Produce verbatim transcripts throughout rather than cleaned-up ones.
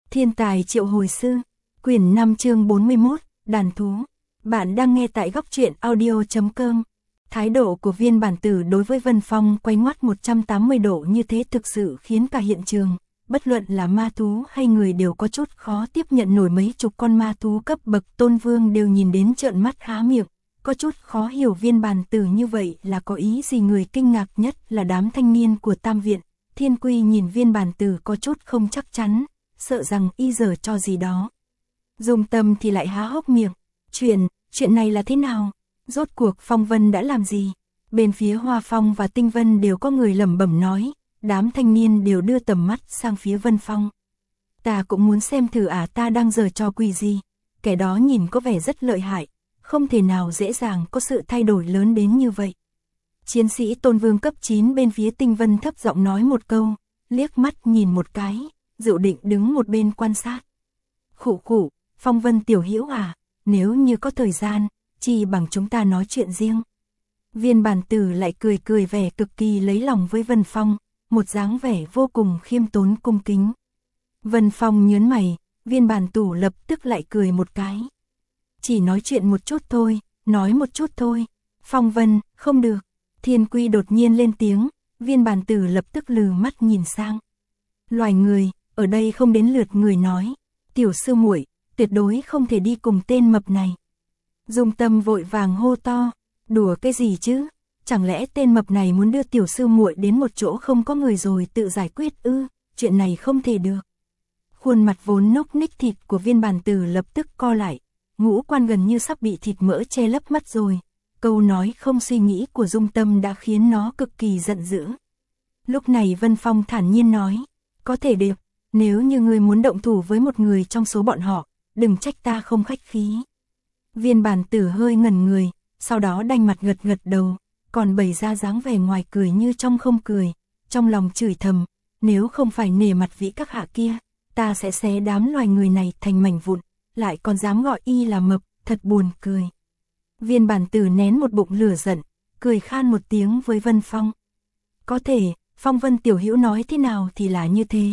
Thiên tài triệu hồi sư, quyển năm chương bốn mươi mốt, đàn thú. Bạn đang nghe tại góc truyện audio chấm com. Thái độ của Viên Bản Tử đối với Vân Phong quay ngoắt một trăm tám mươi độ như thế thực sự khiến cả hiện trường, bất luận là ma thú hay người đều có chút khó tiếp nhận nổi. Mấy chục con ma thú cấp bậc tôn vương đều nhìn đến trợn mắt há miệng, có chút khó hiểu Viên Bản Tử như vậy là có ý gì. Người kinh ngạc nhất là đám thanh niên của Tam Viện. Thiên Quy nhìn Viên Bản Tử có chút không chắc chắn, sợ rằng y giở cho gì đó. Dung Tâm thì lại há hốc miệng, chuyện, chuyện này là thế nào? Rốt cuộc Phong Vân đã làm gì? Bên phía Hoa Phong và Tinh Vân đều có người lẩm bẩm nói, đám thanh niên đều đưa tầm mắt sang phía Vân Phong. Ta cũng muốn xem thử à, ta đang giở trò quỷ gì? Kẻ đó nhìn có vẻ rất lợi hại, không thể nào dễ dàng có sự thay đổi lớn đến như vậy. Chiến sĩ Tôn Vương cấp chín bên phía Tinh Vân thấp giọng nói một câu, liếc mắt nhìn một cái, dự định đứng một bên quan sát. Khụ khụ, Phong Vân tiểu hữu à, nếu như có thời gian, chỉ bằng chúng ta nói chuyện riêng. Viên Bản Tử lại cười cười vẻ cực kỳ lấy lòng với Vân Phong, một dáng vẻ vô cùng khiêm tốn cung kính. Vân Phong nhớn mày, Viên Bản Tử lập tức lại cười một cái. Chỉ nói chuyện một chút thôi, nói một chút thôi. Phong Vân, không được. Thiên Quy đột nhiên lên tiếng, Viên Bản Tử lập tức lừ mắt nhìn sang. Loài người, ở đây không đến lượt người nói. Tiểu sư muội, tuyệt đối không thể đi cùng tên mập này. Dung Tâm vội vàng hô to, đùa cái gì chứ? Chẳng lẽ tên mập này muốn đưa tiểu sư muội đến một chỗ không có người rồi tự giải quyết ư? Chuyện này không thể được. Khuôn mặt vốn nốc ních thịt của Viên Bản Tử lập tức co lại, ngũ quan gần như sắp bị thịt mỡ che lấp mắt rồi. Câu nói không suy nghĩ của Dung Tâm đã khiến nó cực kỳ giận dữ. Lúc này Vân Phong thản nhiên nói, có thể được, nếu như ngươi muốn động thủ với một người trong số bọn họ, đừng trách ta không khách khí. Viên Bản Tử hơi ngẩn người, sau đó đanh mặt gật gật đầu, còn bày ra dáng vẻ ngoài cười như trong không cười, trong lòng chửi thầm, nếu không phải nể mặt vị các hạ kia, ta sẽ xé đám loài người này thành mảnh vụn, lại còn dám gọi y là mập, thật buồn cười. Viên Bản Tử nén một bụng lửa giận, cười khan một tiếng với Vân Phong. Có thể, Phong Vân tiểu hữu nói thế nào thì là như thế.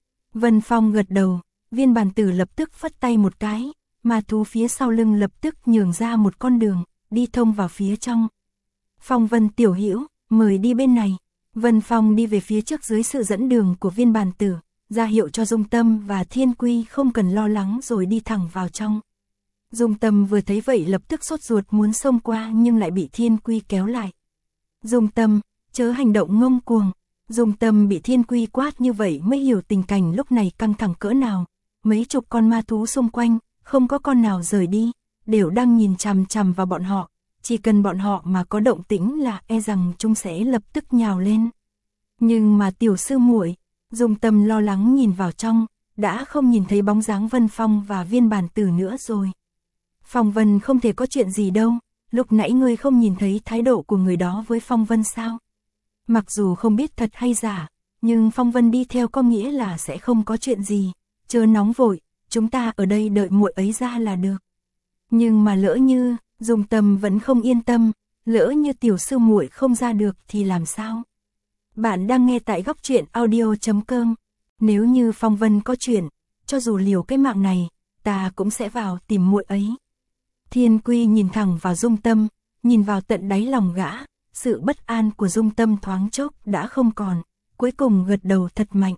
Vân Phong gật đầu, Viên Bản Tử lập tức phất tay một cái, ma thú phía sau lưng lập tức nhường ra một con đường, đi thông vào phía trong. Phong Vân tiểu hữu, mời đi bên này. Vân Phong đi về phía trước dưới sự dẫn đường của Viên Bản Tử, ra hiệu cho Dung Tâm và Thiên Quy không cần lo lắng rồi đi thẳng vào trong. Dung Tâm vừa thấy vậy lập tức sốt ruột muốn xông qua nhưng lại bị Thiên Quy kéo lại. Dung Tâm, chớ hành động ngông cuồng. Dung Tâm bị Thiên Quy quát như vậy mới hiểu tình cảnh lúc này căng thẳng cỡ nào. Mấy chục con ma thú xung quanh, không có con nào rời đi, đều đang nhìn chằm chằm vào bọn họ. Chỉ cần bọn họ mà có động tĩnh là e rằng chúng sẽ lập tức nhào lên. Nhưng mà tiểu sư muội, Dung Tâm lo lắng nhìn vào trong, đã không nhìn thấy bóng dáng Vân Phong và Viên Bản Tử nữa rồi. Phong Vân không thể có chuyện gì đâu, lúc nãy ngươi không nhìn thấy thái độ của người đó với Phong Vân sao? Mặc dù không biết thật hay giả, nhưng Phong Vân đi theo có nghĩa là sẽ không có chuyện gì, chớ nóng vội, chúng ta ở đây đợi muội ấy ra là được. Nhưng mà lỡ như, Dung Tâm vẫn không yên tâm, lỡ như tiểu sư muội không ra được thì làm sao? Bạn đang nghe tại góc truyện audio chấm com. Nếu như Phong Vân có chuyện, cho dù liều cái mạng này, ta cũng sẽ vào tìm muội ấy. Thiên Quy nhìn thẳng vào Dung Tâm, nhìn vào tận đáy lòng gã, sự bất an của Dung Tâm thoáng chốc đã không còn, cuối cùng gật đầu thật mạnh.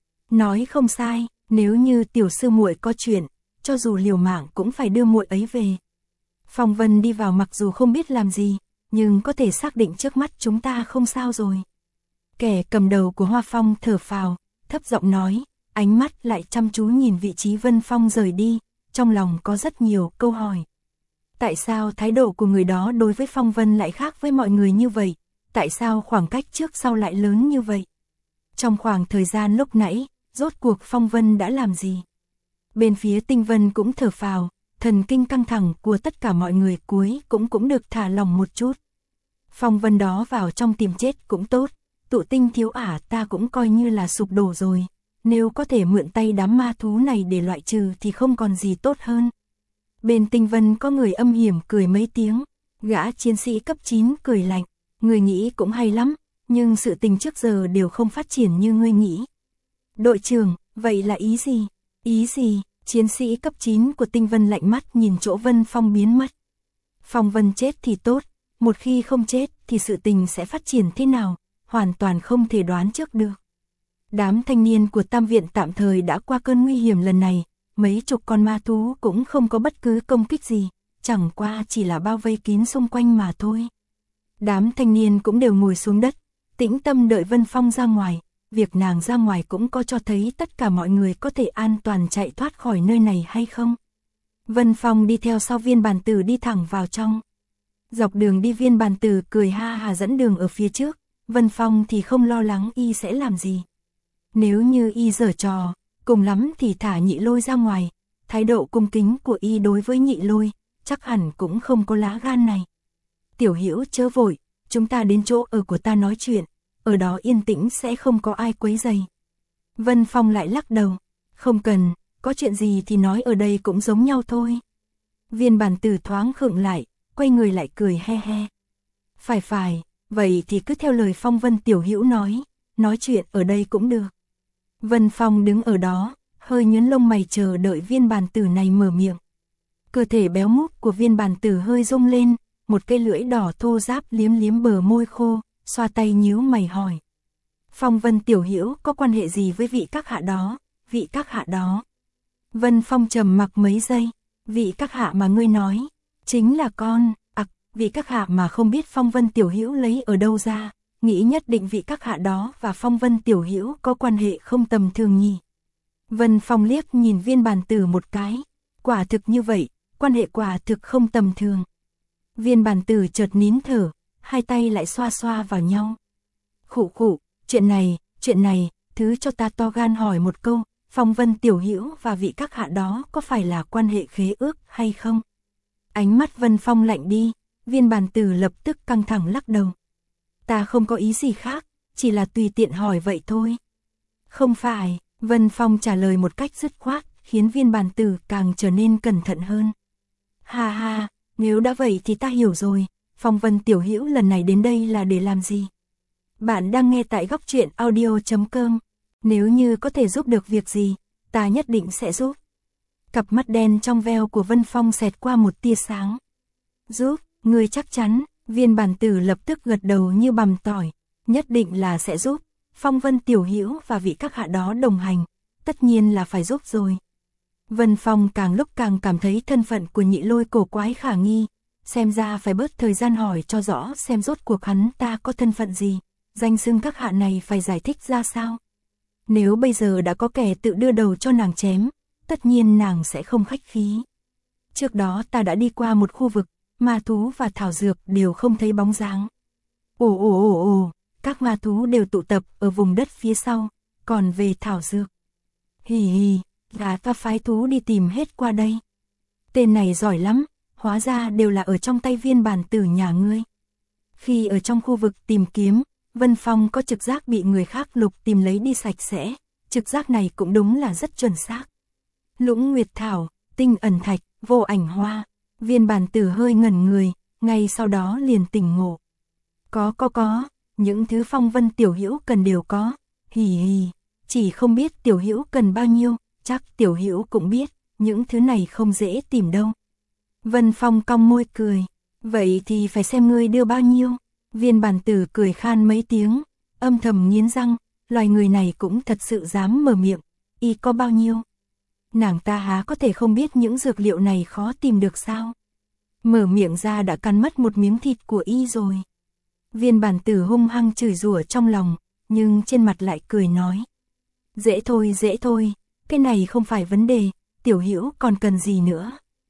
Nói không sai, nếu như tiểu sư muội có chuyện, cho dù liều mạng cũng phải đưa muội ấy về. Phong Vân đi vào mặc dù không biết làm gì, nhưng có thể xác định trước mắt chúng ta không sao rồi. Kẻ cầm đầu của Hoa Phong thở phào, thấp giọng nói, ánh mắt lại chăm chú nhìn vị trí Vân Phong rời đi, trong lòng có rất nhiều câu hỏi. Tại sao thái độ của người đó đối với Phong Vân lại khác với mọi người như vậy? Tại sao khoảng cách trước sau lại lớn như vậy? Trong khoảng thời gian lúc nãy, rốt cuộc Phong Vân đã làm gì? Bên phía Tinh Vân cũng thở phào, thần kinh căng thẳng của tất cả mọi người cuối cũng cũng được thả lỏng một chút. Phong Vân đó vào trong tìm chết cũng tốt, tụ tinh thiếu ả ta cũng coi như là sụp đổ rồi. Nếu có thể mượn tay đám ma thú này để loại trừ thì không còn gì tốt hơn. Bên Tinh Vân có người âm hiểm cười mấy tiếng, gã chiến sĩ cấp chín cười lạnh, người nghĩ cũng hay lắm, nhưng sự tình trước giờ đều không phát triển như ngươi nghĩ. Đội trưởng, vậy là ý gì? Ý gì? Chiến sĩ cấp chín của Tinh Vân lạnh mắt nhìn chỗ Vân Phong biến mất. Phong Vân chết thì tốt, một khi không chết thì sự tình sẽ phát triển thế nào, hoàn toàn không thể đoán trước được. Đám thanh niên của Tam Viện tạm thời đã qua cơn nguy hiểm lần này, mấy chục con ma thú cũng không có bất cứ công kích gì, chẳng qua chỉ là bao vây kín xung quanh mà thôi. Đám thanh niên cũng đều ngồi xuống đất, tĩnh tâm đợi Vân Phong ra ngoài, việc nàng ra ngoài cũng có cho thấy tất cả mọi người có thể an toàn chạy thoát khỏi nơi này hay không. Vân Phong đi theo sau Viên Bàn Tử đi thẳng vào trong. Dọc đường đi Viên Bàn Tử cười ha hà dẫn đường ở phía trước, Vân Phong thì không lo lắng y sẽ làm gì. Nếu như y giở trò, cùng lắm thì thả Nhị Lôi ra ngoài, thái độ cung kính của y đối với Nhị Lôi, chắc hẳn cũng không có lá gan này. Tiểu Hữu chớ vội, chúng ta đến chỗ ở của ta nói chuyện, ở đó yên tĩnh sẽ không có ai quấy rầy. Vân Phong lại lắc đầu, không cần, có chuyện gì thì nói ở đây cũng giống nhau thôi. Viên Bàn Tử thoáng khựng lại, quay người lại cười he he. Phải phải, vậy thì cứ theo lời Phong Vân Tiểu Hữu nói, nói chuyện ở đây cũng được. Vân Phong đứng ở đó, hơi nhướng lông mày chờ đợi Viên Bàn Tử này mở miệng. Cơ thể béo múp của Viên Bàn Tử hơi rung lên, một cây lưỡi đỏ thô ráp liếm liếm bờ môi khô, xoa tay nhíu mày hỏi. Phong Vân Tiểu Hữu có quan hệ gì với vị các hạ đó, vị các hạ đó? Vân Phong trầm mặc mấy giây, vị các hạ mà ngươi nói, chính là con, ặc, à, vị các hạ mà không biết Phong Vân Tiểu Hữu lấy ở đâu ra, nghĩ nhất định vị các hạ đó và Phong Vân Tiểu Hữu có quan hệ không tầm thường nhỉ. Vân Phong liếc nhìn Viên Bàn Tử một cái, quả thực như vậy, quan hệ quả thực không tầm thường. Viên Bàn Tử chợt nín thở, hai tay lại xoa xoa vào nhau. Khụ khụ, chuyện này, chuyện này, thứ cho ta to gan hỏi một câu, Phong Vân Tiểu Hữu và vị các hạ đó có phải là quan hệ khế ước hay không? Ánh mắt Vân Phong lạnh đi, Viên Bàn Tử lập tức căng thẳng lắc đầu. Ta không có ý gì khác, chỉ là tùy tiện hỏi vậy thôi. Không phải, Vân Phong trả lời một cách dứt khoát, khiến Viên Bàn Tử càng trở nên cẩn thận hơn. Ha ha, nếu đã vậy thì ta hiểu rồi, Phong Vân Tiểu Hữu lần này đến đây là để làm gì? Bạn đang nghe tại góc truyện audio chấm com. Nếu như có thể giúp được việc gì, ta nhất định sẽ giúp. Cặp mắt đen trong veo của Vân Phong xẹt qua một tia sáng. Giúp, ngươi chắc chắn, Viên Bàn Tử lập tức gật đầu như bằm tỏi, nhất định là sẽ giúp. Phong Vân Tiểu Hữu và vị các hạ đó đồng hành, tất nhiên là phải giúp rồi. Vân Phong càng lúc càng cảm thấy thân phận của Nhị Lôi cổ quái khả nghi, xem ra phải bớt thời gian hỏi cho rõ xem rốt cuộc hắn ta có thân phận gì, danh xưng các hạ này phải giải thích ra sao. Nếu bây giờ đã có kẻ tự đưa đầu cho nàng chém, tất nhiên nàng sẽ không khách khí. Trước đó ta đã đi qua một khu vực, ma thú và thảo dược đều không thấy bóng dáng. Ồ ồ ồ ồ, các ma thú đều tụ tập ở vùng đất phía sau, còn về thảo dược. Hì hì, gã ta phái thú đi tìm hết qua đây. Tên này giỏi lắm, hóa ra đều là ở trong tay Viên Bàn Tử nhà ngươi. Khi ở trong khu vực tìm kiếm, Vân Phong có trực giác bị người khác lục tìm lấy đi sạch sẽ, trực giác này cũng đúng là rất chuẩn xác. Lũng Nguyệt Thảo, Tinh Ẩn Thạch, Vô Ảnh Hoa, Viên Bàn Tử hơi ngẩn người, ngay sau đó liền tỉnh ngộ. Có có có, những thứ Phong Vân Tiểu Hữu cần đều có, hì hì, chỉ không biết Tiểu Hữu cần bao nhiêu, chắc Tiểu Hữu cũng biết, những thứ này không dễ tìm đâu. Vân Phong cong môi cười, vậy thì phải xem ngươi đưa bao nhiêu. Viên Bàn Tử cười khan mấy tiếng, âm thầm nghiến răng, loài người này cũng thật sự dám mở miệng, y có bao nhiêu. Nàng ta há có thể không biết những dược liệu này khó tìm được sao. Mở miệng ra đã cắn mất một miếng thịt của y rồi. Viên Bàn Tử hung hăng chửi rủa trong lòng, nhưng trên mặt lại cười nói. Dễ thôi dễ thôi, cái này không phải vấn đề, Tiểu Hữu còn cần gì nữa.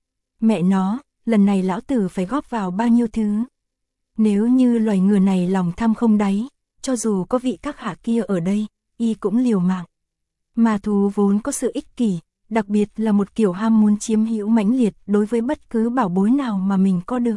Mẹ nó, lần này lão tử phải góp vào bao nhiêu thứ. Nếu như loài ngựa này lòng tham không đáy, cho dù có vị các hạ kia ở đây, y cũng liều mạng. Ma thú vốn có sự ích kỷ, đặc biệt là một kiểu ham muốn chiếm hữu mãnh liệt đối với bất cứ bảo bối nào mà mình có được.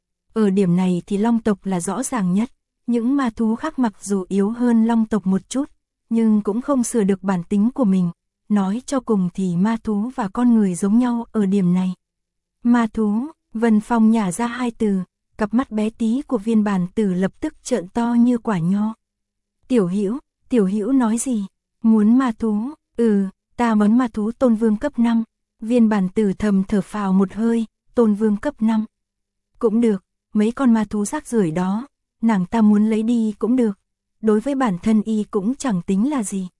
Ở điểm này thì long tộc là rõ ràng nhất, những ma thú khác mặc dù yếu hơn long tộc một chút, nhưng cũng không sửa được bản tính của mình. Nói cho cùng thì ma thú và con người giống nhau ở điểm này. Ma thú, Vân Phong nhả ra hai từ, cặp mắt bé tí của Viên Bàn Tử lập tức trợn to như quả nho. Tiểu Hữu, Tiểu Hữu nói gì? Muốn ma thú? Ừ, Ta mớn ma thú tôn vương cấp năm. Viên bản tử thầm thở phào một hơi, tôn vương cấp năm. Cũng được, mấy con ma thú rác rưởi đó, nàng ta muốn lấy đi cũng được. Đối với bản thân y cũng chẳng tính là gì.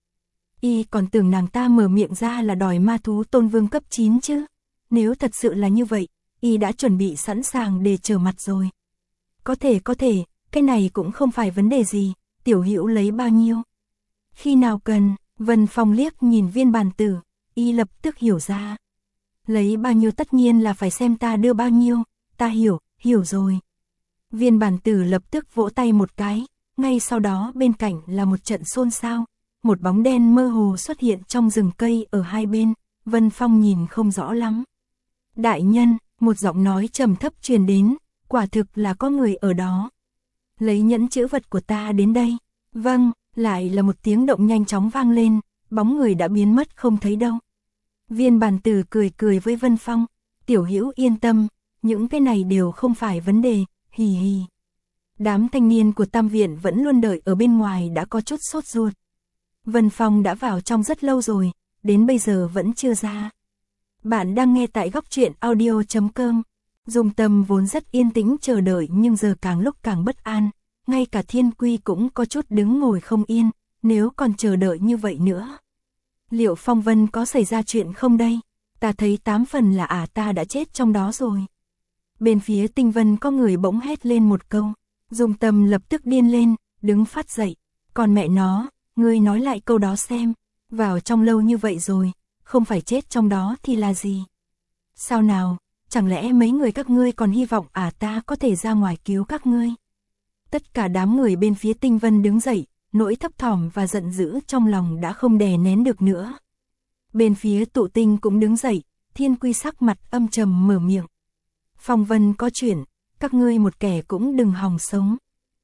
Y còn tưởng nàng ta mở miệng ra là đòi ma thú tôn vương cấp chín chứ. Nếu thật sự là như vậy, y đã chuẩn bị sẵn sàng để trở mặt rồi. Có thể có thể, cái này cũng không phải vấn đề gì, Tiểu Hữu lấy bao nhiêu? Khi nào cần? Vân Phong liếc nhìn viên bản tử, y lập tức hiểu ra. Lấy bao nhiêu tất nhiên là phải xem ta đưa bao nhiêu, ta hiểu, hiểu rồi. Viên bản tử lập tức vỗ tay một cái, ngay sau đó bên cạnh là một trận xôn xao. Một bóng đen mơ hồ xuất hiện trong rừng cây ở hai bên, Vân Phong nhìn không rõ lắm. Đại nhân, một giọng nói trầm thấp truyền đến, quả thực là có người ở đó. Lấy nhẫn chữ vật của ta đến đây. Vâng, lại là một tiếng động nhanh chóng vang lên, bóng người đã biến mất không thấy đâu. Viên bản tử cười cười với Vân Phong, Tiểu Hữu yên tâm, những cái này đều không phải vấn đề, hì hì. Đám thanh niên của Tam Viện vẫn luôn đợi ở bên ngoài đã có chút sốt ruột. Vân Phong đã vào trong rất lâu rồi, đến bây giờ vẫn chưa ra. Bạn đang nghe tại góc truyện audio chấm com. Dung Tâm vốn rất yên tĩnh chờ đợi nhưng giờ càng lúc càng bất an. Ngay cả Thiên Quy cũng có chút đứng ngồi không yên, nếu còn chờ đợi như vậy nữa. Liệu Phong Vân có xảy ra chuyện không đây? Ta thấy tám phần là ả à ta đã chết trong đó rồi. Bên phía Tinh Vân có người bỗng hét lên một câu. Dung Tâm lập tức điên lên, đứng phát dậy. Còn mẹ nó, ngươi nói lại câu đó xem. Vào trong lâu như vậy rồi, không phải chết trong đó thì là gì? Sao nào, chẳng lẽ mấy người các ngươi còn hy vọng ả à ta có thể ra ngoài cứu các ngươi? Tất cả đám người bên phía Tinh Vân đứng dậy, nỗi thấp thỏm và giận dữ trong lòng đã không đè nén được nữa. Bên phía Tụ Tinh cũng đứng dậy, Thiên Quy sắc mặt âm trầm mở miệng. Phong Vân có chuyện, các ngươi một kẻ cũng đừng hòng sống.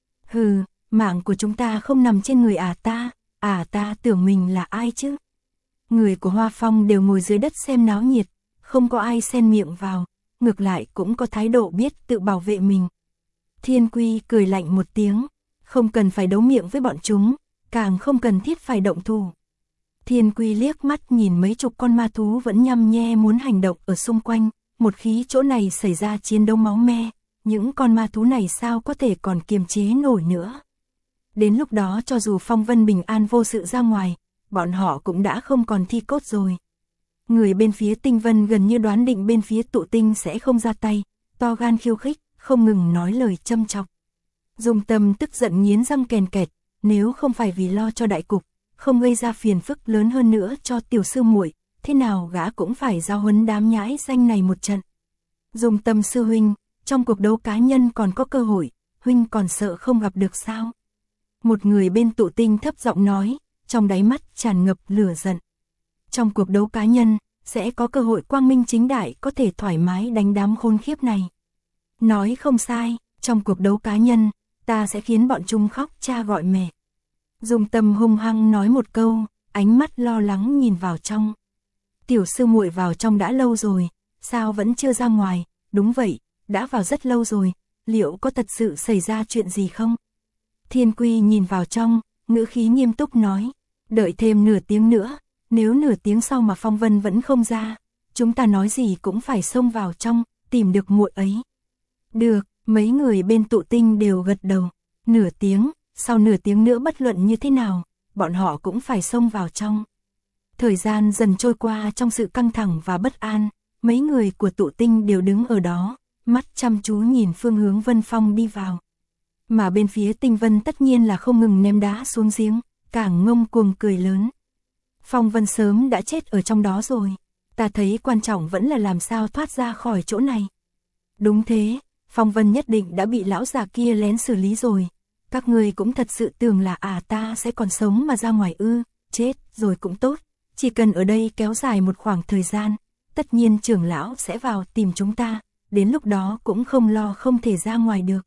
Hừ, mạng của chúng ta không nằm trên người ả à ta, ả à ta tưởng mình là ai chứ? Người của Hoa Phong đều ngồi dưới đất xem náo nhiệt, không có ai xen miệng vào, ngược lại cũng có thái độ biết tự bảo vệ mình. Thiên Quy cười lạnh một tiếng, không cần phải đấu miệng với bọn chúng, càng không cần thiết phải động thủ. Thiên Quy liếc mắt nhìn mấy chục con ma thú vẫn nhăm nhe muốn hành động ở xung quanh, một khi chỗ này xảy ra chiến đấu máu me, những con ma thú này sao có thể còn kiềm chế nổi nữa. Đến lúc đó cho dù Phong Vân bình an vô sự ra ngoài, bọn họ cũng đã không còn thi cốt rồi. Người bên phía Tinh Vân gần như đoán định bên phía Tụ Tinh sẽ không ra tay, to gan khiêu khích, không ngừng nói lời châm chọc. Dung Tâm tức giận nghiến răng kèn kẹt, nếu không phải vì lo cho đại cục, không gây ra phiền phức lớn hơn nữa cho tiểu sư muội, thế nào gã cũng phải giao huấn đám nhãi danh này một trận. Dung Tâm sư huynh, trong cuộc đấu cá nhân còn có cơ hội, huynh còn sợ không gặp được sao? Một người bên Tụ Tinh thấp giọng nói, trong đáy mắt tràn ngập lửa giận. Trong cuộc đấu cá nhân, sẽ có cơ hội quang minh chính đại có thể thoải mái đánh đám khốn khiếp này. Nói không sai, trong cuộc đấu cá nhân, ta sẽ khiến bọn chúng khóc cha gọi mẹ. Dung Tâm hung hăng nói một câu, ánh mắt lo lắng nhìn vào trong. Tiểu sư muội vào trong đã lâu rồi, sao vẫn chưa ra ngoài? Đúng vậy, đã vào rất lâu rồi, liệu có thật sự xảy ra chuyện gì không? Thiên Quy nhìn vào trong, ngữ khí nghiêm túc nói, đợi thêm nửa tiếng nữa, nếu nửa tiếng sau mà Phong Vân vẫn không ra, chúng ta nói gì cũng phải xông vào trong, tìm được muội ấy. Được, mấy người bên Tụ Tinh đều gật đầu, nửa tiếng, sau nửa tiếng nữa bất luận như thế nào, bọn họ cũng phải xông vào trong. Thời gian dần trôi qua trong sự căng thẳng và bất an, mấy người của Tụ Tinh đều đứng ở đó, mắt chăm chú nhìn phương hướng Vân Phong đi vào. Mà bên phía Tinh Vân tất nhiên là không ngừng ném đá xuống giếng, càng ngông cuồng cười lớn. Phong Vân sớm đã chết ở trong đó rồi, ta thấy quan trọng vẫn là làm sao thoát ra khỏi chỗ này. Đúng thế, Phong Vân nhất định đã bị lão già kia lén xử lý rồi. Các người cũng thật sự tưởng là à ta sẽ còn sống mà ra ngoài ư, chết rồi cũng tốt, chỉ cần ở đây kéo dài một khoảng thời gian, tất nhiên trưởng lão sẽ vào tìm chúng ta, đến lúc đó cũng không lo không thể ra ngoài được.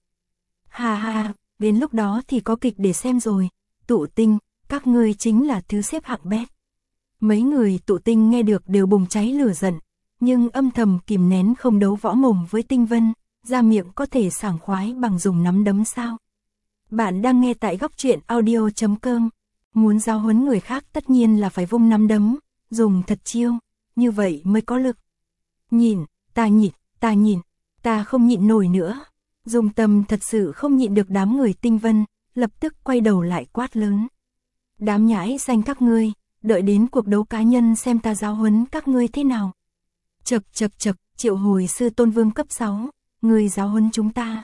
Ha ha, đến lúc đó thì có kịch để xem rồi, Tụ Tinh, các ngươi chính là thứ xếp hạng bét. Mấy người Tụ Tinh nghe được đều bùng cháy lửa giận, nhưng âm thầm kìm nén không đấu võ mồm với Tinh Vân, ra miệng có thể sảng khoái bằng dùng nắm đấm sao. Bạn đang nghe tại góc truyện audio chấm com. Muốn giao huấn người khác tất nhiên là phải vung nắm đấm, dùng thật chiêu, như vậy mới có lực. Nhìn, ta nhịn, ta nhịn, ta không nhịn nổi nữa. Dung Tâm thật sự không nhịn được đám người Tinh Vân, lập tức quay đầu lại quát lớn. Đám nhãi xanh các ngươi, đợi đến cuộc đấu cá nhân xem ta giáo huấn các ngươi thế nào. Chậc chậc chậc, triệu hồi sư tôn vương cấp sáu, ngươi giáo huấn chúng ta.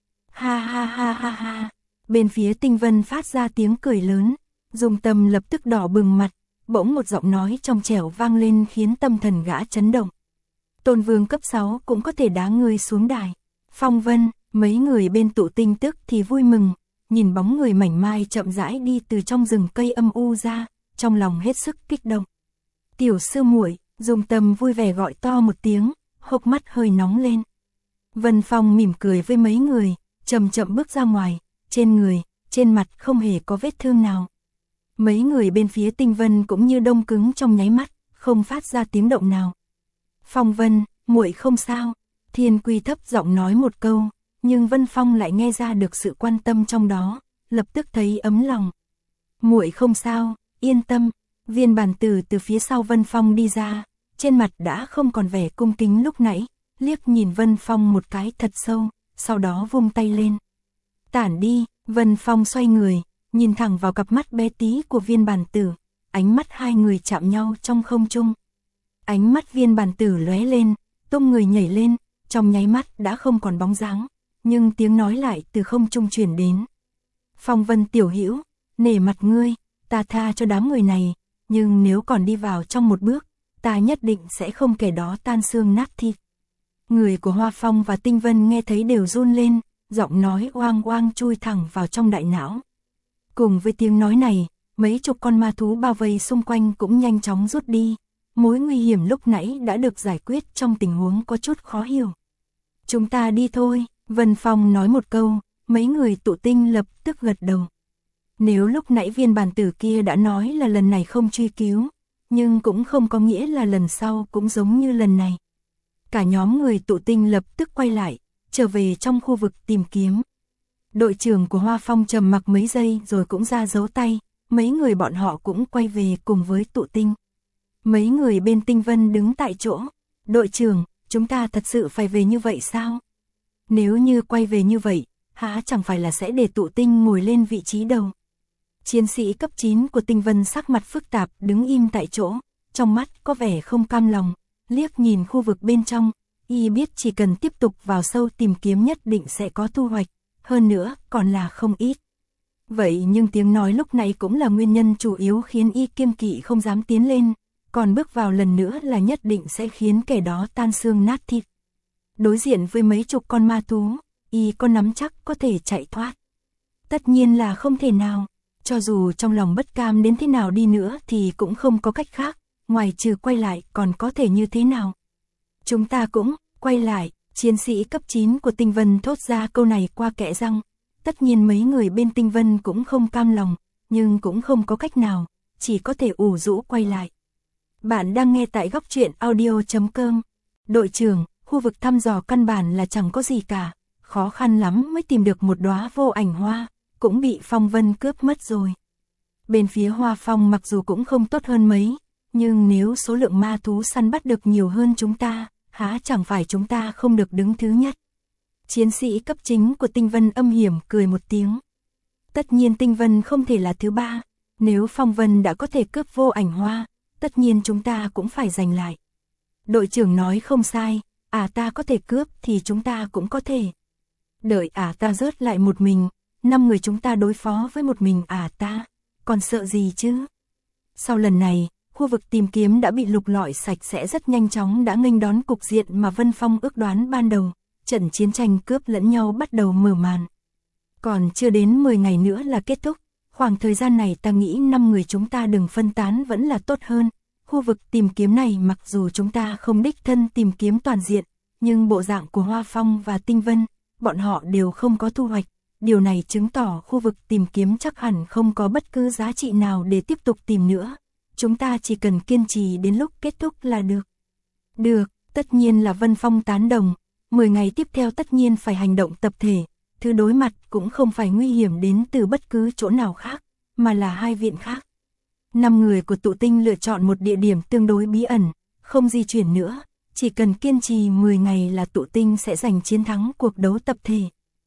Ha ha ha ha ha, bên phía Tinh Vân phát ra tiếng cười lớn, Dung Tâm lập tức đỏ bừng mặt, bỗng một giọng nói trong trẻo vang lên khiến tâm thần gã chấn động. Tôn vương cấp sáu cũng có thể đá ngươi xuống đài. Phong Vân, mấy người bên tụ tinh tức thì vui mừng, nhìn bóng người mảnh mai chậm rãi đi từ trong rừng cây âm u ra, trong lòng hết sức kích động. Tiểu sư muội, Dung Tâm vui vẻ gọi to một tiếng, hốc mắt hơi nóng lên. Vân Phong mỉm cười với mấy người, chậm chậm bước ra ngoài, trên người, trên mặt không hề có vết thương nào. Mấy người bên phía Tinh Vân cũng như đông cứng trong nháy mắt, không phát ra tiếng động nào. Phong Vân, muội không sao, Thiên Quy thấp giọng nói một câu, nhưng Vân Phong lại nghe ra được sự quan tâm trong đó, lập tức thấy ấm lòng. Muội không sao, yên tâm. Viên Bản Tử từ phía sau Vân Phong đi ra, trên mặt đã không còn vẻ cung kính lúc nãy, liếc nhìn Vân Phong một cái thật sâu, sau đó vung tay lên. Tản đi, Vân Phong xoay người, nhìn thẳng vào cặp mắt bé tí của Viên Bản Tử, ánh mắt hai người chạm nhau trong không trung. Ánh mắt Viên Bản Tử lóe lên, tung người nhảy lên, trong nháy mắt đã không còn bóng dáng, nhưng tiếng nói lại từ không trung truyền đến. Phong Vân tiểu hữu, nể mặt ngươi, ta tha cho đám người này, nhưng nếu còn đi vào trong một bước, ta nhất định sẽ không kể đó tan xương nát thịt. Người của Hoa Phong và Tinh Vân nghe thấy đều run lên, giọng nói oang oang chui thẳng vào trong đại não. Cùng với tiếng nói này, mấy chục con ma thú bao vây xung quanh cũng nhanh chóng rút đi. Mối nguy hiểm lúc nãy đã được giải quyết trong tình huống có chút khó hiểu. Chúng ta đi thôi, Vân Phong nói một câu, mấy người tụ tinh lập tức gật đầu. Nếu lúc nãy Viên Bản Tử kia đã nói là lần này không truy cứu, nhưng cũng không có nghĩa là lần sau cũng giống như lần này. Cả nhóm người tụ tinh lập tức quay lại, trở về trong khu vực tìm kiếm. Đội trưởng của Hoa Phong trầm mặc mấy giây rồi cũng ra dấu tay, mấy người bọn họ cũng quay về cùng với tụ tinh. Mấy người bên Tinh Vân đứng tại chỗ. Đội trưởng, chúng ta thật sự phải về như vậy sao? Nếu như quay về như vậy, há chẳng phải là sẽ để tụ tinh ngồi lên vị trí đầu. Chiến sĩ cấp chín của Tinh Vân sắc mặt phức tạp đứng im tại chỗ, trong mắt có vẻ không cam lòng, liếc nhìn khu vực bên trong, y biết chỉ cần tiếp tục vào sâu tìm kiếm nhất định sẽ có thu hoạch, hơn nữa còn là không ít. Vậy nhưng tiếng nói lúc này cũng là nguyên nhân chủ yếu khiến y kiêng kỵ không dám tiến lên, còn bước vào lần nữa là nhất định sẽ khiến kẻ đó tan xương nát thịt. Đối diện với mấy chục con ma thú, y có nắm chắc có thể chạy thoát. Tất nhiên là không thể nào, cho dù trong lòng bất cam đến thế nào đi nữa thì cũng không có cách khác, ngoài trừ quay lại còn có thể như thế nào. Chúng ta cũng, quay lại, chiến sĩ cấp chín của Tinh Vân thốt ra câu này qua kẽ răng. Tất nhiên mấy người bên Tinh Vân cũng không cam lòng, nhưng cũng không có cách nào, chỉ có thể ủ rũ quay lại. Bạn đang nghe tại góc truyện audio chấm com. Đội trưởng, khu vực thăm dò căn bản là chẳng có gì cả, khó khăn lắm mới tìm được một đóa vô ảnh hoa, cũng bị Phong Vân cướp mất rồi. Bên phía Hoa Phong mặc dù cũng không tốt hơn mấy, nhưng nếu số lượng ma thú săn bắt được nhiều hơn chúng ta, há chẳng phải chúng ta không được đứng thứ nhất. Chiến sĩ cấp chính của Tinh Vân âm hiểm cười một tiếng. Tất nhiên Tinh Vân không thể là thứ ba, nếu Phong Vân đã có thể cướp vô ảnh hoa, tất nhiên chúng ta cũng phải giành lại. Đội trưởng nói không sai, à ta có thể cướp thì chúng ta cũng có thể. Đợi à ta rớt lại một mình, năm người chúng ta đối phó với một mình à ta, còn sợ gì chứ? Sau lần này, khu vực tìm kiếm đã bị lục lọi sạch sẽ rất nhanh chóng đã nghênh đón cục diện mà Vân Phong ước đoán ban đầu, trận chiến tranh cướp lẫn nhau bắt đầu mở màn. Còn chưa đến mười ngày nữa là kết thúc, khoảng thời gian này ta nghĩ năm người chúng ta đừng phân tán vẫn là tốt hơn. Khu vực tìm kiếm này mặc dù chúng ta không đích thân tìm kiếm toàn diện, nhưng bộ dạng của Hoa Phong và Tinh Vân, bọn họ đều không có thu hoạch. Điều này chứng tỏ khu vực tìm kiếm chắc hẳn không có bất cứ giá trị nào để tiếp tục tìm nữa. Chúng ta chỉ cần kiên trì đến lúc kết thúc là được. Được, tất nhiên là Vân Phong tán đồng. mười ngày tiếp theo tất nhiên phải hành động tập thể. Thứ đối mặt cũng không phải nguy hiểm đến từ bất cứ chỗ nào khác, mà là hai viện khác. Năm người của tụ tinh lựa chọn một địa điểm tương đối bí ẩn, không di chuyển nữa, chỉ cần kiên trì mười ngày là tụ tinh sẽ giành chiến thắng cuộc đấu tập thể.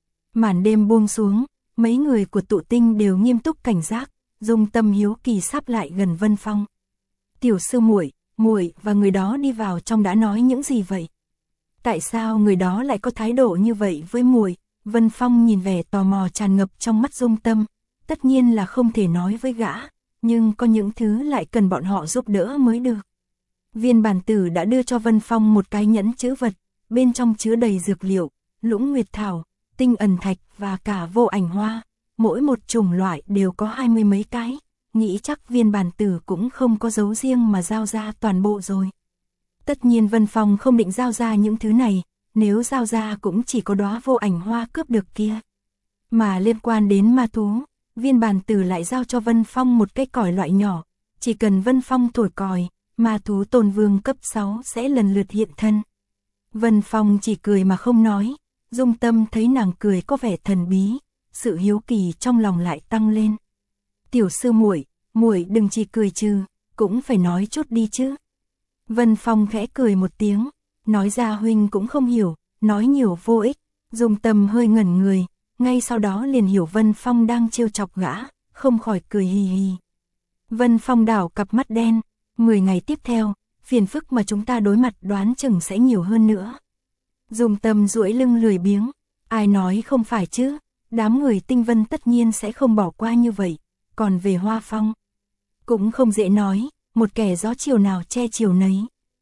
Màn đêm buông xuống, mấy người của tụ tinh đều nghiêm túc cảnh giác, Dung Tâm hiếu kỳ sắp lại gần Vân Phong. Tiểu sư muội, muội và người đó đi vào trong đã nói những gì vậy? Tại sao người đó lại có thái độ như vậy với muội? Vân Phong nhìn vẻ tò mò tràn ngập trong mắt Dung Tâm, tất nhiên là không thể nói với gã, nhưng có những thứ lại cần bọn họ giúp đỡ mới được. Viên bản tử đã đưa cho Vân Phong một cái nhẫn chữ vật, bên trong chứa đầy dược liệu, lũng nguyệt thảo, tinh ẩn thạch và cả vô ảnh hoa, mỗi một chủng loại đều có hai mươi mấy cái, nghĩ chắc viên bản tử cũng không có giấu riêng mà giao ra toàn bộ rồi. Tất nhiên Vân Phong không định giao ra những thứ này, nếu giao ra cũng chỉ có đóa vô ảnh hoa cướp được kia. Mà liên quan đến ma thú, viên bản tử lại giao cho Vân Phong một cái còi loại nhỏ, chỉ cần Vân Phong thổi còi, ma thú tôn vương cấp sáu sẽ lần lượt hiện thân. Vân Phong chỉ cười mà không nói, Dung Tâm thấy nàng cười có vẻ thần bí, sự hiếu kỳ trong lòng lại tăng lên. Tiểu sư muội, muội đừng chỉ cười chứ, cũng phải nói chút đi chứ. Vân Phong khẽ cười một tiếng, nói ra huynh cũng không hiểu, nói nhiều vô ích. Dung Tâm hơi ngẩn người, ngay sau đó liền hiểu Vân Phong đang trêu chọc gã, không khỏi cười hì hì. Vân Phong đảo cặp mắt đen, mười ngày tiếp theo, phiền phức mà chúng ta đối mặt đoán chừng sẽ nhiều hơn nữa. Dung Tâm duỗi lưng lười biếng, ai nói không phải chứ, đám người Tinh Vân tất nhiên sẽ không bỏ qua như vậy, còn về Hoa Phong, cũng không dễ nói, một kẻ gió chiều nào che chiều nấy.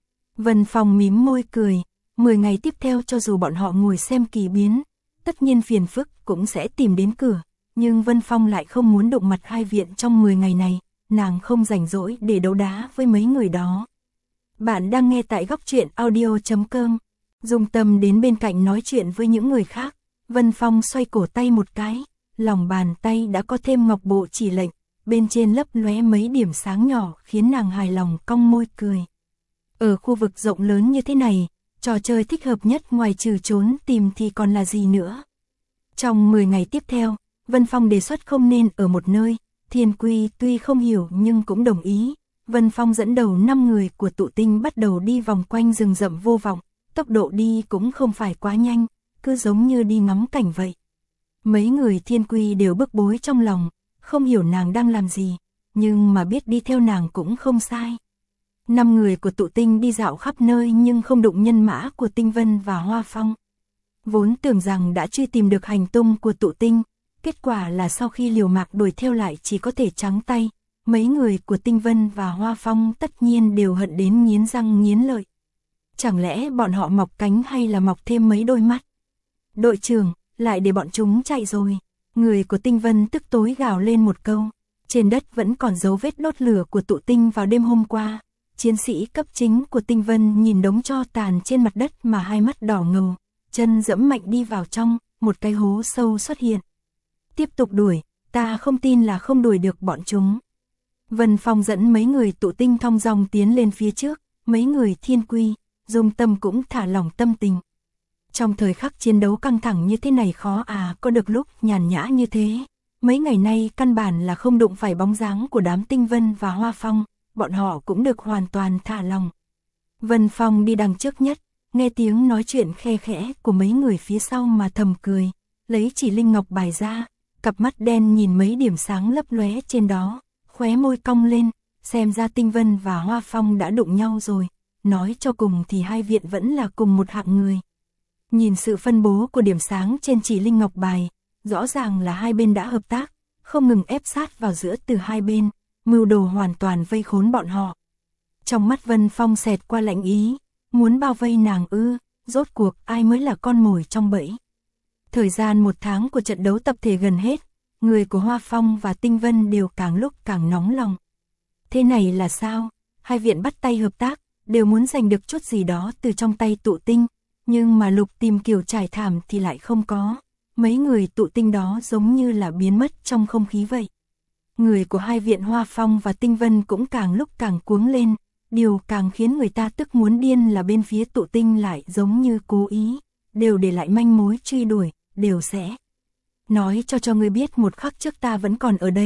Vân Phong mím môi cười, mười ngày tiếp theo cho dù bọn họ ngồi xem kỳ biến, tất nhiên phiền phức cũng sẽ tìm đến cửa, nhưng Vân Phong lại không muốn đụng mặt hai viện trong mười ngày này, nàng không rảnh rỗi để đấu đá với mấy người đó. Bạn đang nghe tại góc truyện audio chấm com. Dung Tâm đến bên cạnh nói chuyện với những người khác, Vân Phong xoay cổ tay một cái, lòng bàn tay đã có thêm ngọc bộ chỉ lệnh, bên trên lấp lóe mấy điểm sáng nhỏ khiến nàng hài lòng cong môi cười. Ở khu vực rộng lớn như thế này, trò chơi thích hợp nhất ngoài trừ trốn tìm thì còn là gì nữa. Trong mười ngày tiếp theo, Vân Phong đề xuất không nên ở một nơi, Thiên Quy tuy không hiểu nhưng cũng đồng ý. Vân Phong dẫn đầu năm người của tụ tinh bắt đầu đi vòng quanh rừng rậm vô vọng, tốc độ đi cũng không phải quá nhanh, cứ giống như đi ngắm cảnh vậy. Mấy người Thiên Quy đều bức bối trong lòng, không hiểu nàng đang làm gì, nhưng mà biết đi theo nàng cũng không sai. Năm người của tụ tinh đi dạo khắp nơi nhưng không đụng nhân mã của Tinh Vân và Hoa Phong. Vốn tưởng rằng đã truy tìm được hành tung của tụ tinh, kết quả là sau khi liều mạng đuổi theo lại chỉ có thể trắng tay. Mấy người của Tinh Vân và Hoa Phong tất nhiên đều hận đến nghiến răng nghiến lợi. Chẳng lẽ bọn họ mọc cánh hay là mọc thêm mấy đôi mắt? Đội trưởng, lại để bọn chúng chạy rồi. Người của Tinh Vân tức tối gào lên một câu. Trên đất vẫn còn dấu vết đốt lửa của tụ tinh vào đêm hôm qua. Chiến sĩ cấp chính của Tinh Vân nhìn đống tro tàn trên mặt đất mà hai mắt đỏ ngầu, chân dẫm mạnh đi vào trong, một cái hố sâu xuất hiện. Tiếp tục đuổi, ta không tin là không đuổi được bọn chúng. Vân Phong dẫn mấy người tụ tinh thong dong tiến lên phía trước, mấy người Thiên Quy, Dung Tâm cũng thả lỏng tâm tình. Trong thời khắc chiến đấu căng thẳng như thế này khó à có được lúc nhàn nhã như thế. Mấy ngày nay căn bản là không đụng phải bóng dáng của đám Tinh Vân và Hoa Phong, bọn họ cũng được hoàn toàn thả lòng. Vân Phong đi đằng trước nhất, nghe tiếng nói chuyện khe khẽ của mấy người phía sau mà thầm cười, lấy chỉ linh ngọc bài ra, cặp mắt đen nhìn mấy điểm sáng lấp lóe trên đó, khóe môi cong lên, xem ra Tinh Vân và Hoa Phong đã đụng nhau rồi, nói cho cùng thì hai viện vẫn là cùng một hạng người. Nhìn sự phân bố của điểm sáng trên chỉ linh ngọc bài, rõ ràng là hai bên đã hợp tác, không ngừng ép sát vào giữa từ hai bên, mưu đồ hoàn toàn vây khốn bọn họ. Trong mắt Vân Phong xẹt qua lạnh ý, muốn bao vây nàng ư, rốt cuộc ai mới là con mồi trong bẫy. Thời gian một tháng của trận đấu tập thể gần hết, người của Hoa Phong và Tinh Vân đều càng lúc càng nóng lòng. Thế này là sao? Hai viện bắt tay hợp tác, đều muốn giành được chút gì đó từ trong tay tụ tinh, nhưng mà lục tìm kiểu trải thảm thì lại không có. Mấy người tụ tinh đó giống như là biến mất trong không khí vậy. Người của hai viện Hoa Phong và Tinh Vân cũng càng lúc càng cuống lên, điều càng khiến người ta tức muốn điên là bên phía tụ tinh lại giống như cố ý, đều để lại manh mối truy đuổi, đều sẽ nói cho cho ngươi biết một khắc trước ta vẫn còn ở đây.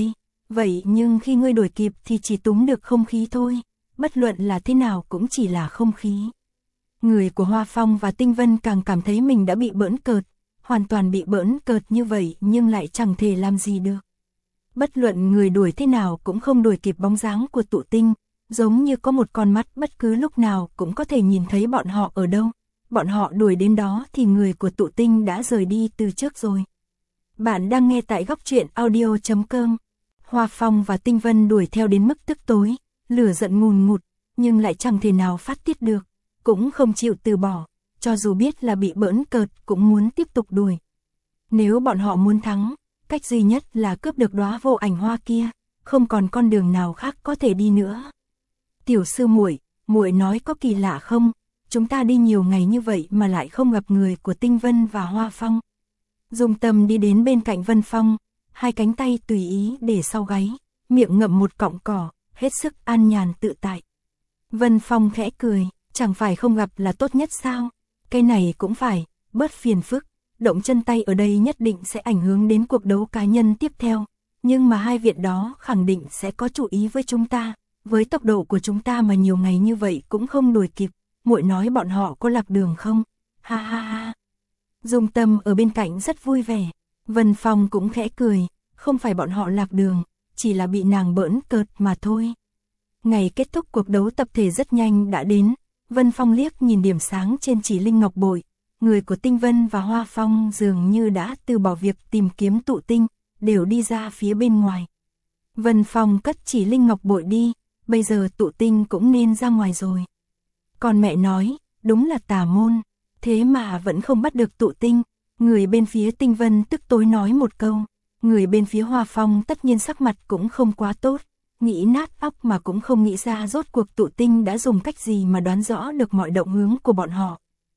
Vậy nhưng khi ngươi đuổi kịp thì chỉ túm được không khí thôi, bất luận là thế nào cũng chỉ là không khí. Người của Hoa Phong và Tinh Vân càng cảm thấy mình đã bị bỡn cợt, hoàn toàn bị bỡn cợt như vậy nhưng lại chẳng thể làm gì được. Bất luận người đuổi thế nào cũng không đuổi kịp bóng dáng của tụ tinh, giống như có một con mắt bất cứ lúc nào cũng có thể nhìn thấy bọn họ ở đâu. Bọn họ đuổi đến đó thì người của tụ tinh đã rời đi từ trước rồi. Bạn đang nghe tại góc truyện audio chấm com. Hoa Phong và Tinh Vân đuổi theo đến mức tức tối, lửa giận ngùn ngụt, nhưng lại chẳng thể nào phát tiết được, cũng không chịu từ bỏ, cho dù biết là bị bỡn cợt cũng muốn tiếp tục đuổi. Nếu bọn họ muốn thắng, cách duy nhất là cướp được đóa vô ảnh hoa kia, không còn con đường nào khác có thể đi nữa. Tiểu sư muội, muội nói có kỳ lạ không? Chúng ta đi nhiều ngày như vậy mà lại không gặp người của Tinh Vân và Hoa Phong. Dung Tâm đi đến bên cạnh Vân Phong, hai cánh tay tùy ý để sau gáy, miệng ngậm một cọng cỏ, hết sức an nhàn tự tại. Vân Phong khẽ cười, chẳng phải không gặp là tốt nhất sao? Cái này cũng phải, bớt phiền phức, động chân tay ở đây nhất định sẽ ảnh hưởng đến cuộc đấu cá nhân tiếp theo, nhưng mà hai viện đó khẳng định sẽ có chú ý với chúng ta, với tốc độ của chúng ta mà nhiều ngày như vậy cũng không đuổi kịp, muội nói bọn họ có lạc đường không? Ha ha ha. Dung Tâm ở bên cạnh rất vui vẻ, Vân Phong cũng khẽ cười, không phải bọn họ lạc đường, chỉ là bị nàng bỡn cợt mà thôi. Ngày kết thúc cuộc đấu tập thể rất nhanh đã đến, Vân Phong liếc nhìn điểm sáng trên chỉ linh ngọc bội, người của Tinh Vân và Hoa Phong dường như đã từ bỏ việc tìm kiếm tụ tinh, đều đi ra phía bên ngoài. Vân Phong cất chỉ linh ngọc bội đi, bây giờ tụ tinh cũng nên ra ngoài rồi. Còn mẹ nói, đúng là tà môn, thế mà vẫn không bắt được tụ tinh, người bên phía Tinh Vân tức tối nói một câu, người bên phía Hoa Phong tất nhiên sắc mặt cũng không quá tốt, nghĩ nát óc mà cũng không nghĩ ra rốt cuộc tụ tinh đã dùng cách gì mà đoán rõ được mọi động hướng của bọn họ.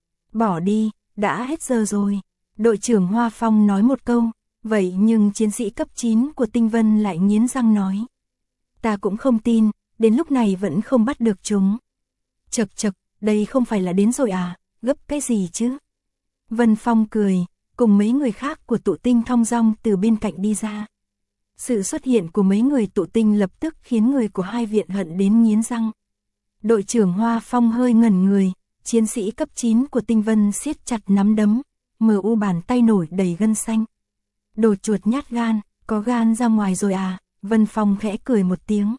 Bỏ đi, đã hết giờ rồi, đội trưởng Hoa Phong nói một câu, vậy nhưng chiến sĩ cấp chín của Tinh Vân lại nghiến răng nói. Ta cũng không tin, đến lúc này vẫn không bắt được chúng. Chật chật, đây không phải là đến rồi à, gấp cái gì chứ? Vân Phong cười, cùng mấy người khác của tụ tinh thong dong từ bên cạnh đi ra. Sự xuất hiện của mấy người tụ tinh lập tức khiến người của hai viện hận đến nghiến răng. Đội trưởng Hoa Phong hơi ngẩn người, chiến sĩ cấp chín của Tinh Vân siết chặt nắm đấm, mờ u bàn tay nổi đầy gân xanh. Đồ chuột nhát gan, có gan ra ngoài rồi à? Vân Phong khẽ cười một tiếng.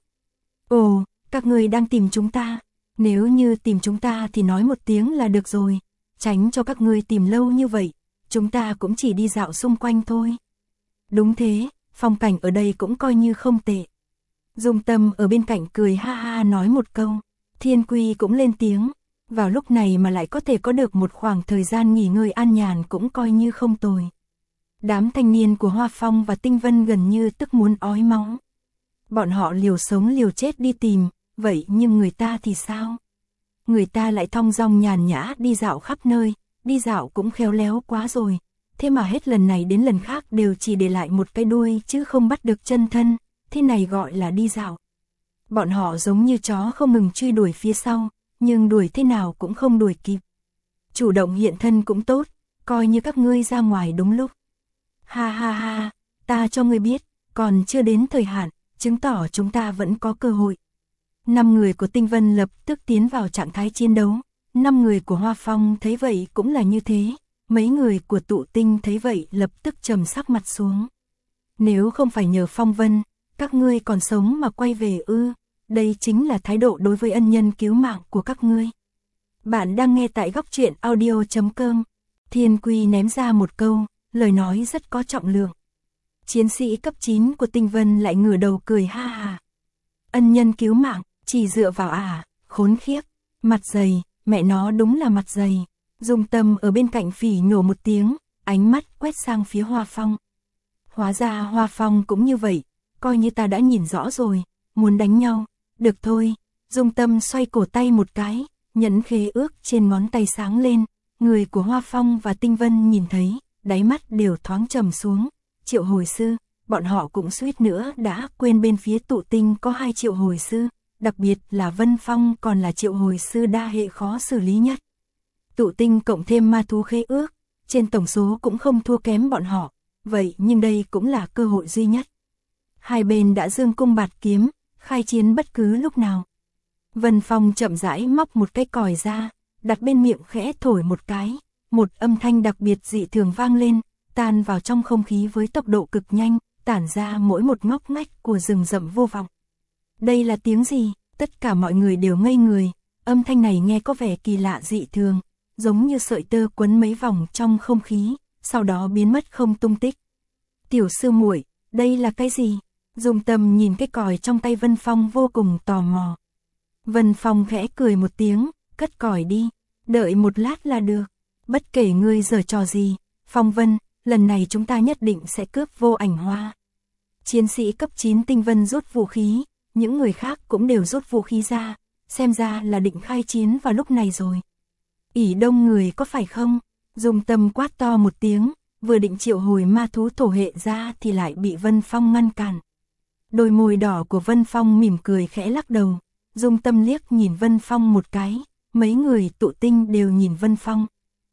Ồ, các người đang tìm chúng ta. Nếu như tìm chúng ta thì nói một tiếng là được rồi, tránh cho các ngươi tìm lâu như vậy, chúng ta cũng chỉ đi dạo xung quanh thôi. Đúng thế, phong cảnh ở đây cũng coi như không tệ. Dung Tâm ở bên cạnh cười ha ha nói một câu, Thiên Quy cũng lên tiếng, vào lúc này mà lại có thể có được một khoảng thời gian nghỉ ngơi an nhàn cũng coi như không tồi. Đám thanh niên của Hoa Phong và Tinh Vân gần như tức muốn ói máu. Bọn họ liều sống liều chết đi tìm, vậy nhưng người ta thì sao? Người ta lại thong dong nhàn nhã đi dạo khắp nơi, đi dạo cũng khéo léo quá rồi. Thế mà hết lần này đến lần khác đều chỉ để lại một cái đuôi chứ không bắt được chân thân, thế này gọi là đi dạo. Bọn họ giống như chó không ngừng truy đuổi phía sau, nhưng đuổi thế nào cũng không đuổi kịp. Chủ động hiện thân cũng tốt, coi như các ngươi ra ngoài đúng lúc. Ha ha ha, ta cho ngươi biết, còn chưa đến thời hạn, chứng tỏ chúng ta vẫn có cơ hội. Năm người của Tinh Vân lập tức tiến vào trạng thái chiến đấu, năm người của Hoa Phong thấy vậy cũng là như thế, mấy người của tụ tinh thấy vậy lập tức trầm sắc mặt xuống. Nếu không phải nhờ Phong Vân, các ngươi còn sống mà quay về ư, đây chính là thái độ đối với ân nhân cứu mạng của các ngươi. Bạn đang nghe tại góc truyện audio chấm com. Thiên Quy ném ra một câu, lời nói rất có trọng lượng. Chiến sĩ cấp chín của Tinh Vân lại ngửa đầu cười ha ha. Ân nhân cứu mạng, chỉ dựa vào à, khốn khiếp, mặt dày, mẹ nó đúng là mặt dày. Dung Tâm ở bên cạnh phỉ nhổ một tiếng, ánh mắt quét sang phía Hoa Phong. Hóa ra Hoa Phong cũng như vậy, coi như ta đã nhìn rõ rồi, muốn đánh nhau, được thôi. Dung Tâm xoay cổ tay một cái, nhẫn khế ước trên ngón tay sáng lên, người của Hoa Phong và Tinh Vân nhìn thấy, đáy mắt đều thoáng trầm xuống. Triệu hồi sư, bọn họ cũng suýt nữa đã quên bên phía tụ tinh có hai triệu hồi sư, đặc biệt là Vân Phong còn là triệu hồi sư đa hệ khó xử lý nhất. Tụ tinh cộng thêm ma thú khế ước, trên tổng số cũng không thua kém bọn họ, vậy nhưng đây cũng là cơ hội duy nhất. hai bên đã dương cung bạt kiếm, khai chiến bất cứ lúc nào. Vân Phong chậm rãi móc một cái còi ra, đặt bên miệng khẽ thổi một cái, một âm thanh đặc biệt dị thường vang lên, tan vào trong không khí với tốc độ cực nhanh, tản ra mỗi một ngóc ngách của rừng rậm vô vọng. Đây là tiếng gì? Tất cả mọi người đều ngây người, âm thanh này nghe có vẻ kỳ lạ dị thường, giống như sợi tơ quấn mấy vòng trong không khí, sau đó biến mất không tung tích. Tiểu sư muội, đây là cái gì? Dung Tâm nhìn cái còi trong tay Vân Phong vô cùng tò mò. Vân Phong khẽ cười một tiếng, cất còi đi, đợi một lát là được. Bất kể ngươi giở trò gì, Phong Vân, lần này chúng ta nhất định sẽ cướp vô ảnh hoa. Chiến sĩ cấp chín Tinh Vân rút vũ khí, những người khác cũng đều rút vũ khí ra, xem ra là định khai chiến vào lúc này rồi. Ỷ đông người có phải không? Dung Tâm quát to một tiếng, vừa định triệu hồi ma thú thổ hệ ra thì lại bị Vân Phong ngăn cản. Đôi môi đỏ của Vân Phong mỉm cười khẽ lắc đầu, Dung Tâm liếc nhìn Vân Phong một cái, mấy người tụ tinh đều nhìn Vân Phong.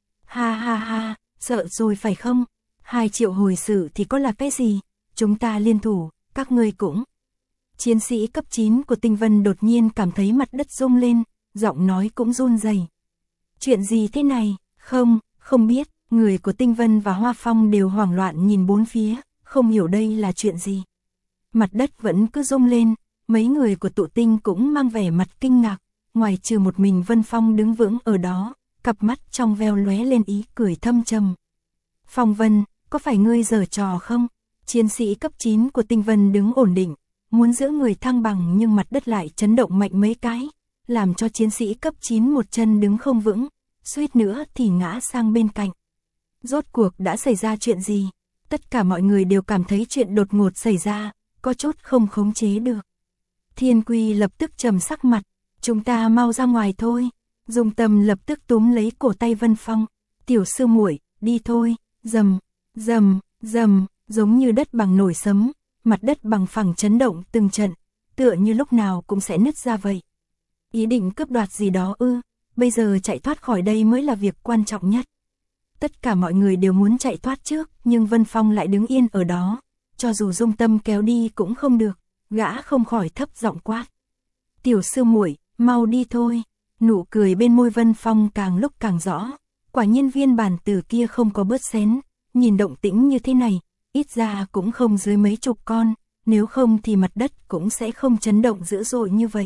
Ha ha ha, sợ rồi phải không? Hai triệu hồi sử thì có là cái gì? Chúng ta liên thủ, các ngươi cũng. Chiến sĩ cấp chín của Tinh Vân đột nhiên cảm thấy mặt đất rung lên, giọng nói cũng run rẩy. Chuyện gì thế này? Không, không biết, người của Tinh Vân và Hoa Phong đều hoảng loạn nhìn bốn phía, không hiểu đây là chuyện gì. Mặt đất vẫn cứ rung lên, mấy người của tụ tinh cũng mang vẻ mặt kinh ngạc, ngoài trừ một mình Vân Phong đứng vững ở đó, cặp mắt trong veo lóe lên ý cười thâm trầm. Phong Vân, có phải ngươi giở trò không? Chiến sĩ cấp chín của Tinh Vân đứng ổn định, muốn giữ người thăng bằng nhưng mặt đất lại chấn động mạnh mấy cái, làm cho chiến sĩ cấp chín một chân đứng không vững, suýt nữa thì ngã sang bên cạnh. Rốt cuộc đã xảy ra chuyện gì? Tất cả mọi người đều cảm thấy chuyện đột ngột xảy ra, có chút không khống chế được. Thiên Quy lập tức trầm sắc mặt, chúng ta mau ra ngoài thôi. Dung Tâm lập tức túm lấy cổ tay Vân Phong, tiểu sư muội, đi thôi. Rầm, rầm, rầm, giống như đất bằng nổi sấm, mặt đất bằng phẳng chấn động từng trận, tựa như lúc nào cũng sẽ nứt ra vậy. Ý định cướp đoạt gì đó ư? Bây giờ chạy thoát khỏi đây mới là việc quan trọng nhất. Tất cả mọi người đều muốn chạy thoát trước, nhưng Vân Phong lại đứng yên ở đó, cho dù Dung Tâm kéo đi cũng không được, gã không khỏi thấp giọng quát. Tiểu sư muội, mau đi thôi. Nụ cười bên môi Vân Phong càng lúc càng rõ, quả nhiên viên bản tử kia không có bớt xén, nhìn động tĩnh như thế này, ít ra cũng không dưới mấy chục con, nếu không thì mặt đất cũng sẽ không chấn động dữ dội như vậy.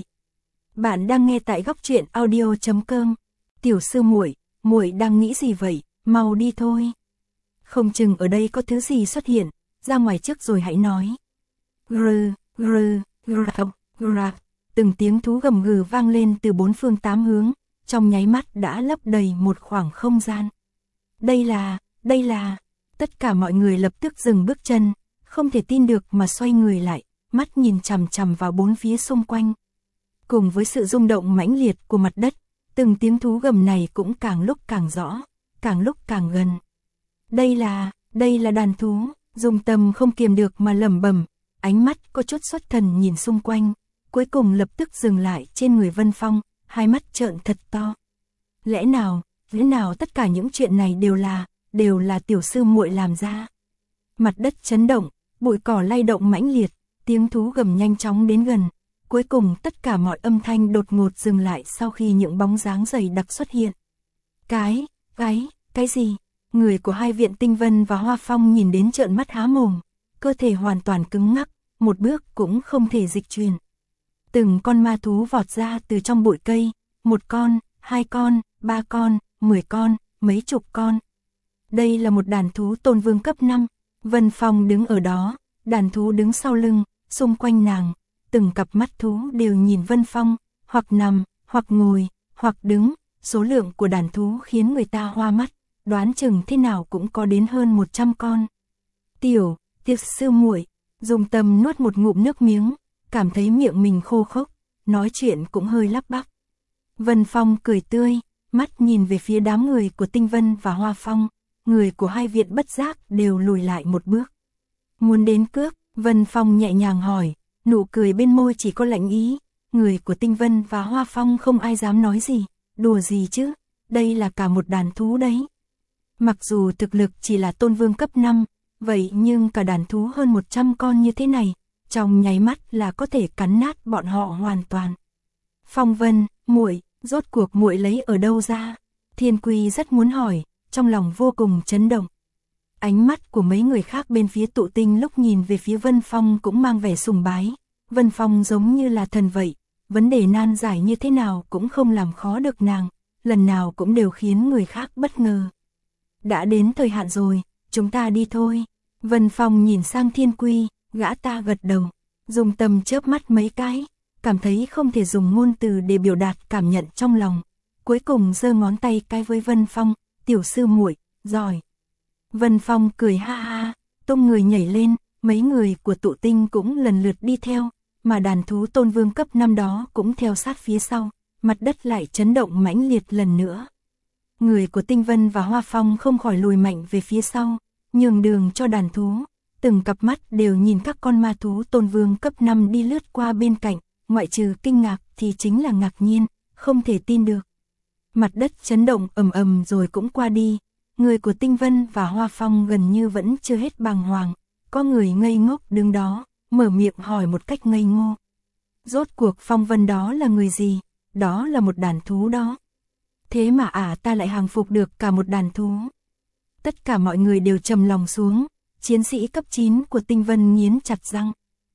Bạn đang nghe tại góc truyện audio chấm com. Tiểu sư muội, muội đang nghĩ gì vậy? Mau đi thôi. Không chừng ở đây có thứ gì xuất hiện, ra ngoài trước rồi hãy nói. Rừ, rừ, rừ, rừ. Từng tiếng thú gầm gừ vang lên từ bốn phương tám hướng, trong nháy mắt đã lấp đầy một khoảng không gian. Đây là, đây là, tất cả mọi người lập tức dừng bước chân, không thể tin được mà xoay người lại, mắt nhìn chằm chằm vào bốn phía xung quanh. Cùng với sự rung động mãnh liệt của mặt đất, từng tiếng thú gầm này cũng càng lúc càng rõ, càng lúc càng gần. Đây là, đây là đàn thú, Dung Tâm không kiềm được mà lẩm bẩm, ánh mắt có chút xuất thần nhìn xung quanh, cuối cùng lập tức dừng lại trên người Vân Phong, hai mắt trợn thật to. Lẽ nào, lẽ nào tất cả những chuyện này đều là, đều là tiểu sư muội làm ra? Mặt đất chấn động, bụi cỏ lay động mãnh liệt, tiếng thú gầm nhanh chóng đến gần, cuối cùng tất cả mọi âm thanh đột ngột dừng lại sau khi những bóng dáng dày đặc xuất hiện. Cái, cái, cái gì? Người của hai viện Tinh Vân và Hoa Phong nhìn đến trợn mắt há mồm, cơ thể hoàn toàn cứng ngắc, một bước cũng không thể dịch chuyển. Từng con ma thú vọt ra từ trong bụi cây, một con, hai con, ba con, mười con, mấy chục con. Đây là một đàn thú tôn vương cấp năm, Vân Phong đứng ở đó, đàn thú đứng sau lưng, xung quanh nàng, từng cặp mắt thú đều nhìn Vân Phong, hoặc nằm, hoặc ngồi, hoặc đứng, số lượng của đàn thú khiến người ta hoa mắt, đoán chừng thế nào cũng có đến hơn một trăm con. Tiểu, tiểu sư muội, Dung Tâm nuốt một ngụm nước miếng, cảm thấy miệng mình khô khốc, nói chuyện cũng hơi lắp bắp. Vân Phong cười tươi, mắt nhìn về phía đám người của Tinh Vân và Hoa Phong, người của hai viện bất giác đều lùi lại một bước. Muốn đến cướp, Vân Phong nhẹ nhàng hỏi, nụ cười bên môi chỉ có lạnh ý, người của Tinh Vân và Hoa Phong không ai dám nói gì, đùa gì chứ, đây là cả một đàn thú đấy. Mặc dù thực lực chỉ là tôn vương cấp năm, vậy nhưng cả đàn thú hơn một trăm con như thế này, trong nháy mắt là có thể cắn nát bọn họ hoàn toàn. Phong Vân, muội, rốt cuộc muội lấy ở đâu ra? Thiên Quy rất muốn hỏi, trong lòng vô cùng chấn động. Ánh mắt của mấy người khác bên phía Tụ Tinh lúc nhìn về phía Vân Phong cũng mang vẻ sùng bái. Vân Phong giống như là thần vậy, vấn đề nan giải như thế nào cũng không làm khó được nàng, lần nào cũng đều khiến người khác bất ngờ. Đã đến thời hạn rồi, chúng ta đi thôi. Vân Phong nhìn sang Thiên Quy, gã ta gật đầu, dùng tầm chớp mắt mấy cái, cảm thấy không thể dùng ngôn từ để biểu đạt cảm nhận trong lòng. Cuối cùng giơ ngón tay cái với Vân Phong, tiểu sư muội, giỏi. Vân Phong cười ha ha, tung người nhảy lên, mấy người của Tụ Tinh cũng lần lượt đi theo, mà đàn thú tôn vương cấp năm đó cũng theo sát phía sau, mặt đất lại chấn động mãnh liệt lần nữa. Người của Tinh Vân và Hoa Phong không khỏi lùi mạnh về phía sau, nhường đường cho đàn thú, từng cặp mắt đều nhìn các con ma thú tôn vương cấp năm đi lướt qua bên cạnh, ngoại trừ kinh ngạc thì chính là ngạc nhiên, không thể tin được. Mặt đất chấn động ầm ầm rồi cũng qua đi, người của Tinh Vân và Hoa Phong gần như vẫn chưa hết bàng hoàng, có người ngây ngốc đứng đó, mở miệng hỏi một cách ngây ngô. Rốt cuộc Phong Vân đó là người gì? Đó là một đàn thú đó. Thế mà ả à, ta lại hàng phục được cả một đàn thú. Tất cả mọi người đều trầm lòng xuống, chiến sĩ cấp chín của Tinh Vân nghiến chặt răng.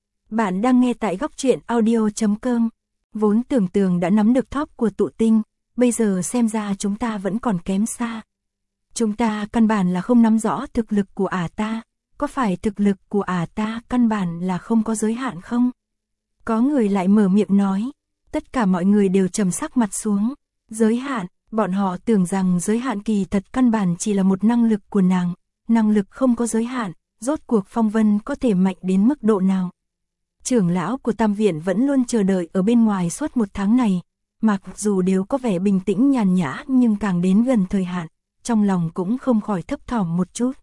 Bạn đang nghe tại góc truyện audio chấm com. Vốn tưởng tường đã nắm được top của Tụ Tinh, bây giờ xem ra chúng ta vẫn còn kém xa. Chúng ta căn bản là không nắm rõ thực lực của ả ta, có phải thực lực của ả ta căn bản là không có giới hạn không? Có người lại mở miệng nói, tất cả mọi người đều trầm sắc mặt xuống. Giới hạn, bọn họ tưởng rằng giới hạn kỳ thật căn bản chỉ là một năng lực của nàng, năng lực không có giới hạn, rốt cuộc Phong Vân có thể mạnh đến mức độ nào? Trưởng lão của Tam Viện vẫn luôn chờ đợi ở bên ngoài suốt một tháng này, mặc dù đều có vẻ bình tĩnh nhàn nhã nhưng càng đến gần thời hạn, trong lòng cũng không khỏi thấp thỏm một chút.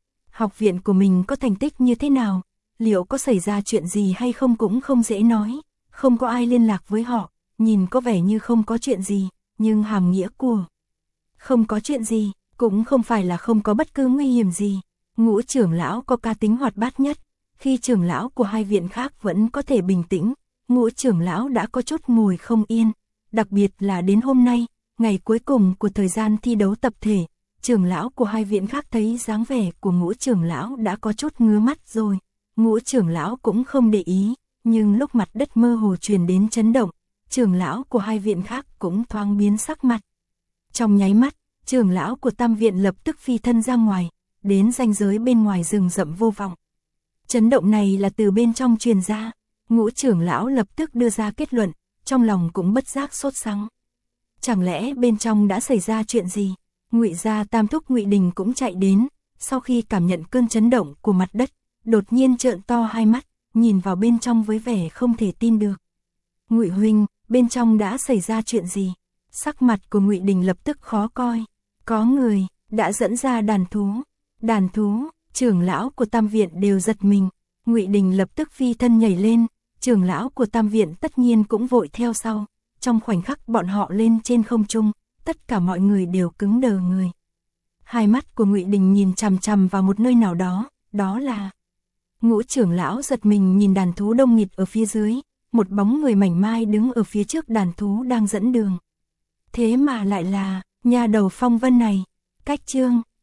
Học viện của mình có thành tích như thế nào, liệu có xảy ra chuyện gì hay không cũng không dễ nói, không có ai liên lạc với họ, nhìn có vẻ như không có chuyện gì, nhưng hàm nghĩa của không có chuyện gì, cũng không phải là không có bất cứ nguy hiểm gì. Ngũ trưởng lão có cá tính hoạt bát nhất, khi trưởng lão của hai viện khác vẫn có thể bình tĩnh, ngũ trưởng lão đã có chút ngồi không yên, đặc biệt là đến hôm nay, ngày cuối cùng của thời gian thi đấu tập thể, trưởng lão của hai viện khác thấy dáng vẻ của ngũ trưởng lão đã có chút ngứa mắt rồi, ngũ trưởng lão cũng không để ý, nhưng lúc mặt đất mơ hồ truyền đến chấn động, trưởng lão của hai viện khác cũng thoáng biến sắc mặt. Trong nháy mắt, trưởng lão của Tam Viện lập tức phi thân ra ngoài, đến ranh giới bên ngoài rừng rậm vô vọng. Chấn động này là từ bên trong truyền ra, ngũ trưởng lão lập tức đưa ra kết luận, trong lòng cũng bất giác sốt sắng. Chẳng lẽ bên trong đã xảy ra chuyện gì? Ngụy gia Tam thúc Ngụy Đình cũng chạy đến, sau khi cảm nhận cơn chấn động của mặt đất, đột nhiên trợn to hai mắt, nhìn vào bên trong với vẻ không thể tin được. Ngụy huynh, bên trong đã xảy ra chuyện gì? Sắc mặt của Ngụy Đình lập tức khó coi. Có người đã dẫn ra đàn thú. Đàn thú, trưởng lão của Tam Viện đều giật mình. Ngụy Đình lập tức phi thân nhảy lên, trưởng lão của Tam Viện tất nhiên cũng vội theo sau. Trong khoảnh khắc bọn họ lên trên không trung, tất cả mọi người đều cứng đờ người. Hai mắt của Ngụy Đình nhìn chằm chằm vào một nơi nào đó, đó là ngũ trưởng lão giật mình nhìn đàn thú đông nghịt ở phía dưới, một bóng người mảnh mai đứng ở phía trước đàn thú đang dẫn đường. Thế mà lại là nha đầu Phong Vân này. Cách chương